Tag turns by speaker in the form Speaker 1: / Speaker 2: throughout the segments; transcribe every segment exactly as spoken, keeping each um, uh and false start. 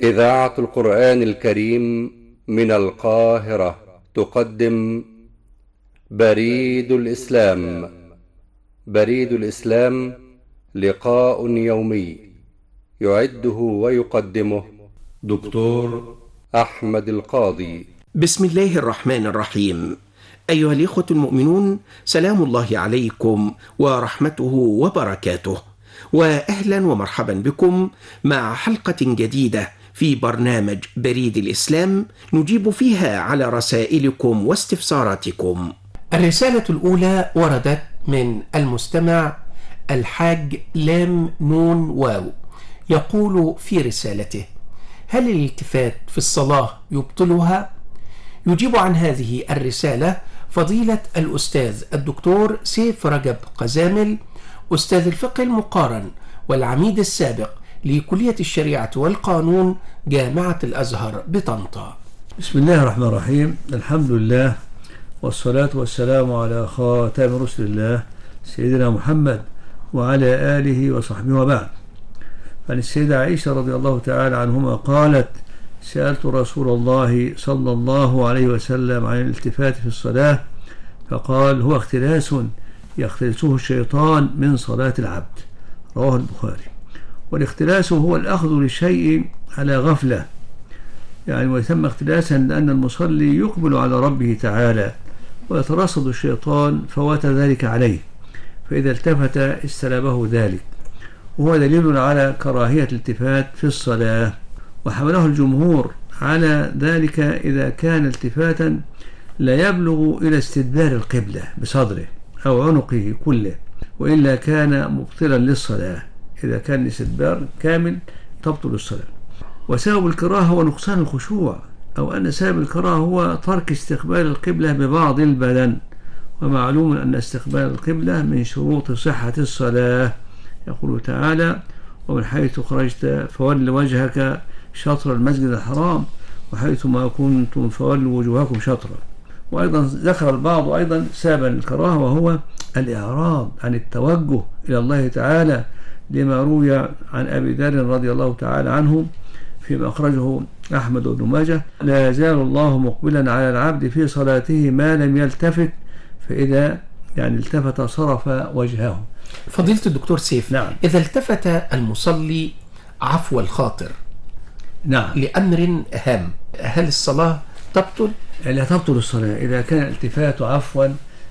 Speaker 1: إذاعة القرآن الكريم من القاهرة تقدم بريد الإسلام. بريد الإسلام لقاء يومي يعده ويقدمه دكتور أحمد القاضي.
Speaker 2: بسم الله الرحمن الرحيم. أيها الإخوة المؤمنون، سلام الله عليكم ورحمته وبركاته، وأهلا ومرحبا بكم مع حلقة جديدة في برنامج بريد الإسلام نجيب فيها على رسائلكم واستفساراتكم. الرسالة الأولى وردت من المستمع الحاج لام نون واو، يقول في رسالته: هل الالتفات في الصلاة يبطلها؟ يجيب عن هذه الرسالة فضيلة الأستاذ الدكتور سيف رجب قزامل، أستاذ الفقه المقارن والعميد السابق لكلية الشريعة والقانون جامعة الأزهر بطنطا.
Speaker 3: بسم الله الرحمن الرحيم. الحمد لله والصلاة والسلام على خاتم رسل الله سيدنا محمد وعلى آله وصحبه وبعد. عن السيدة عائشة رضي الله تعالى عنهما قالت: سألت رسول الله صلى الله عليه وسلم عن الالتفات في الصلاة فقال: هو اختلاس يختلسه الشيطان من صلاة العبد. رواه البخاري. والاختلاس هو الأخذ للشيء على غفلة، يعني ويسمى اختلاسا لأن المصلي يقبل على ربه تعالى ويترصد الشيطان فوات ذلك عليه، فإذا التفت استلبه ذلك، وهو دليل على كراهية الالتفات في الصلاة. وحمله الجمهور على ذلك إذا كان التفاتا لا يبلغ إلى استدبار القبلة بصدره أو عنقه كله، وإلا كان مبطلا للصلاة. إذا كان الاستدبار كامل تبطل الصلاة. وسبب الكراهة هو نقصان الخشوع، أو أن سبب الكراهة هو ترك استقبال القبلة ببعض البدن، ومعلوم أن استقبال القبلة من شروط صحة الصلاة. يقول تعالى: ومن حيث خرجت فول وجهك شطر المسجد الحرام وحيث ما كنتم فولوا وجوهكم شطرا. وأيضا ذكر البعض أيضا سببا الكراهة وهو الإعراض عن التوجه إلى الله تعالى، لما روي عن أبي ذر رضي الله تعالى عنه فيما أخرجه أحمد بن ماجه: لا يزال الله مقبلا على العبد في صلاته ما لم يلتفت، فإذا يعني التفت صرف وجهه.
Speaker 2: فضيلة الدكتور سيف،
Speaker 3: نعم.
Speaker 2: إذا التفت المصلي عفو الخاطر
Speaker 3: نعم
Speaker 2: لأمر هام، هل الصلاة تبطل؟
Speaker 3: لا تبطل الصلاة إذا كان التفات عفوا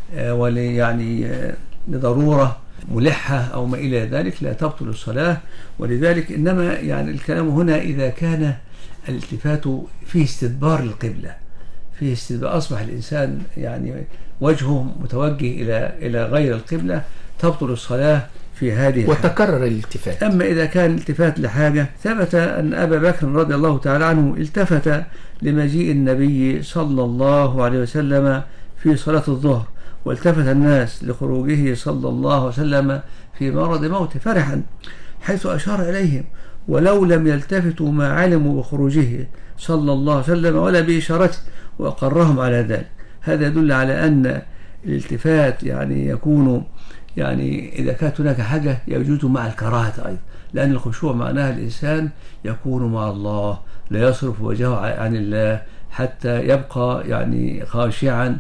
Speaker 3: ولي يعني لضرورة ملحة أو ما إلى ذلك، لا تبطل الصلاة. ولذلك إنما يعني الكلام هنا إذا كان الالتفات فيه استدبار للقبلة، فيه استدبار، أصبح الإنسان يعني وجهه متوجه إلى إلى غير القبلة، تبطل الصلاة في هذه
Speaker 2: وتكرر الالتفات.
Speaker 3: أما إذا كان التفات لحاجة، ثبت أن أبا بكر رضي الله تعالى عنه التفت لمجيء النبي صلى الله عليه وسلم في صلاة الظهر، والتفت الناس لخروجه صلى الله عليه وسلم في مرض موته فرحا، حيث أشار إليهم ولو لم يلتفتوا ما علموا بخروجه صلى الله عليه وسلم ولا بإشارته، وأقرهم على ذلك. هذا يدل على أن الالتفات يعني يكون يعني إذا كانت هناك حاجة يجوز مع الكراهة أيضا، لأن الخشوع معناها الإنسان يكون مع الله، لا يصرف وجهه عن الله حتى يبقى يعني خاشعا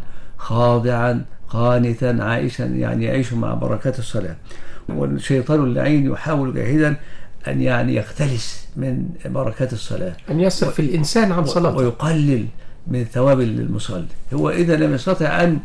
Speaker 3: خاضعا قانتا عائشا، يعني يعيش مع بركات الصلاة. والشيطان اللعين يحاول جاهدا أن يعني يختلس من بركات الصلاة،
Speaker 2: أن يصرف الإنسان عن صلاته
Speaker 3: ويقلل من ثواب المصلي. هو إذا لم يستطع أن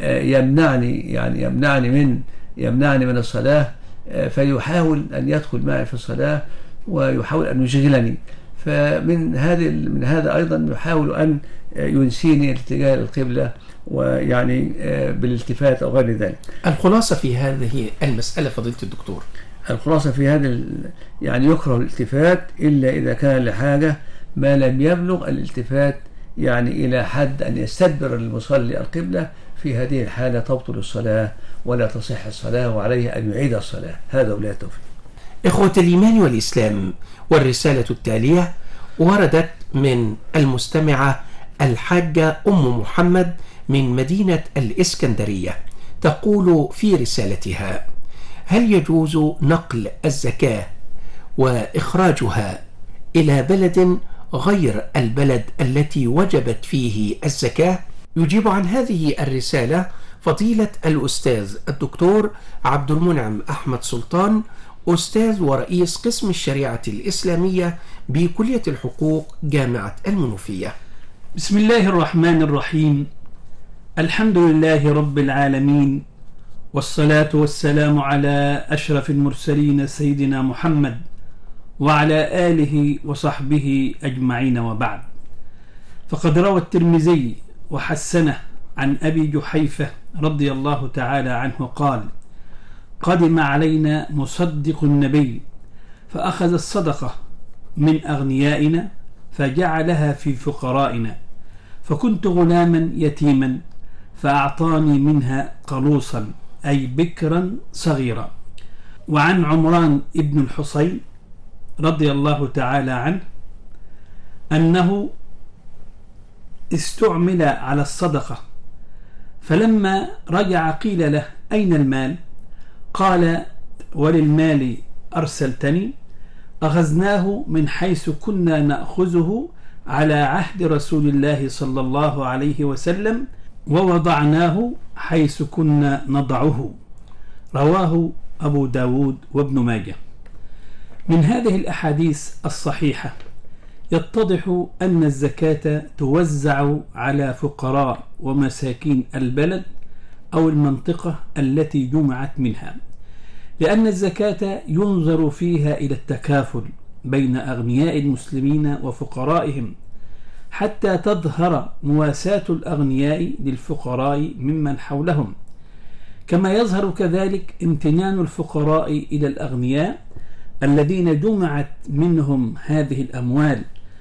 Speaker 3: يمنعني يعني يمنعني من يمنعني من الصلاة، فيحاول أن يدخل معي في الصلاة ويحاول أن يشغلني، فمن هذه من هذا أيضا يحاول أن ينسيني اتجاه القبلة ويعني بالالتفات أو غير ذلك.
Speaker 2: الخلاصة في هذه المسألة فضيلة الدكتور،
Speaker 3: الخلاصة في هذا يعني يكره الالتفات إلا إذا كان لحاجة ما لم يبلغ الالتفات يعني إلى حد أن يستدبر المصلي القبلة. في هذه الحالة تبطل الصلاة ولا تصح الصلاة، وعليه أن يعيد الصلاة. هذا ولا توفيق.
Speaker 2: إخوة الإيمان والإسلام، والرسالة التالية وردت من المستمعة الحاجة أم محمد من مدينة الإسكندرية، تقول في رسالتها: هل يجوز نقل الزكاة وإخراجها إلى بلد غير البلد التي وجبت فيه الزكاة؟ يجيب عن هذه الرسالة فضيلة الأستاذ الدكتور عبد المنعم أحمد سلطان، أستاذ ورئيس قسم الشريعة الإسلامية بكلية الحقوق جامعة المنوفية.
Speaker 4: بسم الله الرحمن الرحيم. الحمد لله رب العالمين، والصلاة والسلام على أشرف المرسلين سيدنا محمد وعلى آله وصحبه أجمعين، وبعد. فقد روى الترمذي وحسنه عن أبي جحيفة رضي الله تعالى عنه قال: قدم علينا مصدق النبي فأخذ الصدقة من أغنيائنا فجعلها في فقرائنا، فكنت غلاما يتيما فأعطاني منها قلوصا أي بكرا صغيرا. وعن عمران ابن الحصين رضي الله تعالى عنه أنه استعمل على الصدقة، فلما رجع قيل له: أين المال؟ قال: وللمال أرسلتني؟ أخذناه من حيث كنا نأخذه على عهد رسول الله صلى الله عليه وسلم، ووضعناه حيث كنا نضعه. رواه أبو داود وابن ماجه. من هذه الأحاديث الصحيحة يتضح أن الزكاة توزع على فقراء ومساكين البلد أو المنطقة التي جمعت منها، لأن الزكاة ينظر فيها إلى التكافل بين أغنياء المسلمين وفقرائهم، حتى تظهر مواساة الأغنياء للفقراء ممن حولهم، كما يظهر كذلك امتنان الفقراء إلى الأغنياء الذين جمعت منهم هذه الأموال،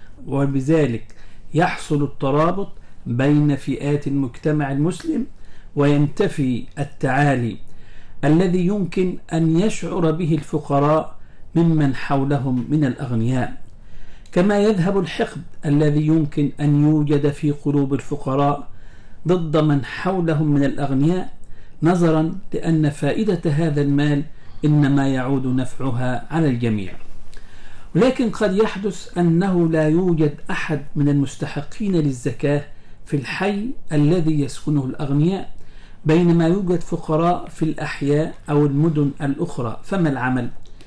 Speaker 4: وبذلك يحصل الترابط بين فئات المجتمع المسلم، وينتفي التعالي الذي يمكن أن يشعر به الفقراء ممن حولهم من الأغنياء، كما يذهب الحقد الذي يمكن أن يوجد في قلوب الفقراء ضد من حولهم من الأغنياء، نظرا لأن فائدة هذا المال إنما يعود نفعها على الجميع. ولكن قد يحدث أنه لا يوجد أحد من المستحقين للزكاة في الحي الذي يسكنه الأغنياء، بينما يوجد فقراء في الأحياء أو المدن الأخرى. فما العمل؟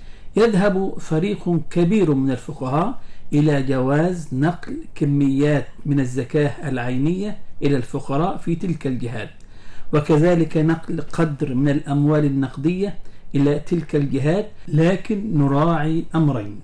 Speaker 4: يذهب فريق كبير من الفقهاء إلى جواز نقل كميات من الزكاة العينية إلى الفقراء في تلك الجهات، وكذلك نقل قدر من الأموال النقدية إلى تلك الجهات، لكن نراعي أمرين: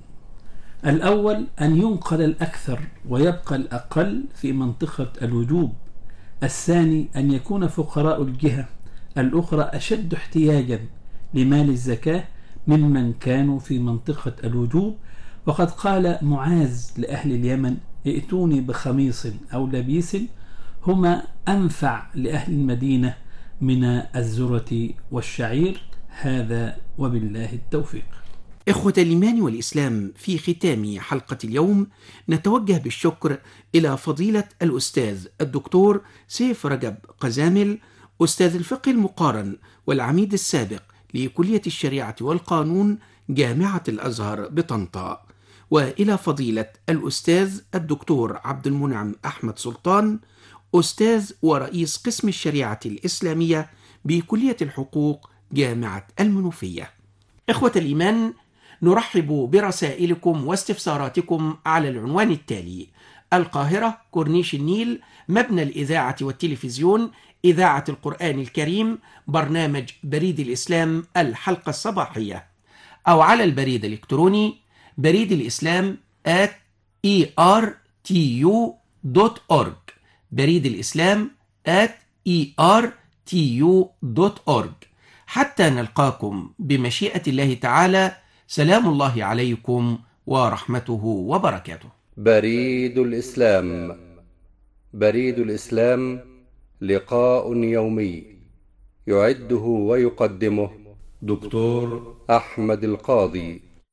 Speaker 4: الأول أن ينقل الأكثر ويبقى الأقل في منطقة الوجوب، الثاني أن يكون فقراء الجهة الأخرى أشد احتياجا لمال الزكاة ممن كانوا في منطقة الوجوب. وقد قال معاذ لأهل اليمن: ائتوني بخميص أو لبيس هما أنفع لأهل المدينة من الذرة والشعير. هذا وبالله التوفيق.
Speaker 2: إخوة الإيمان والإسلام، في ختام حلقة اليوم نتوجه بالشكر إلى فضيلة الأستاذ الدكتور سيف رجب قزامل، أستاذ الفقه المقارن والعميد السابق لكلية الشريعة والقانون جامعة الأزهر بطنطا، وإلى فضيلة الأستاذ الدكتور عبد المنعم أحمد سلطان، أستاذ ورئيس قسم الشريعة الإسلامية بكلية الحقوق جامعة المنوفية. إخوة الإيمان، نرحب برسائلكم واستفساراتكم على العنوان التالي: القاهرة، كورنيش النيل، مبنى الإذاعة والتلفزيون، إذاعة القرآن الكريم، برنامج بريد الإسلام الحلقة الصباحية، أو على البريد الإلكتروني بريد الإسلام آت إي آر تي يو دوت أورج، بريد الإسلام آت إي آر تي يو دوت أورج. حتى نلقاكم بمشيئة الله تعالى، سلام الله عليكم ورحمته وبركاته.
Speaker 1: بريد الإسلام. بريد الإسلام لقاء يومي يعده ويقدمه دكتور أحمد القاضي.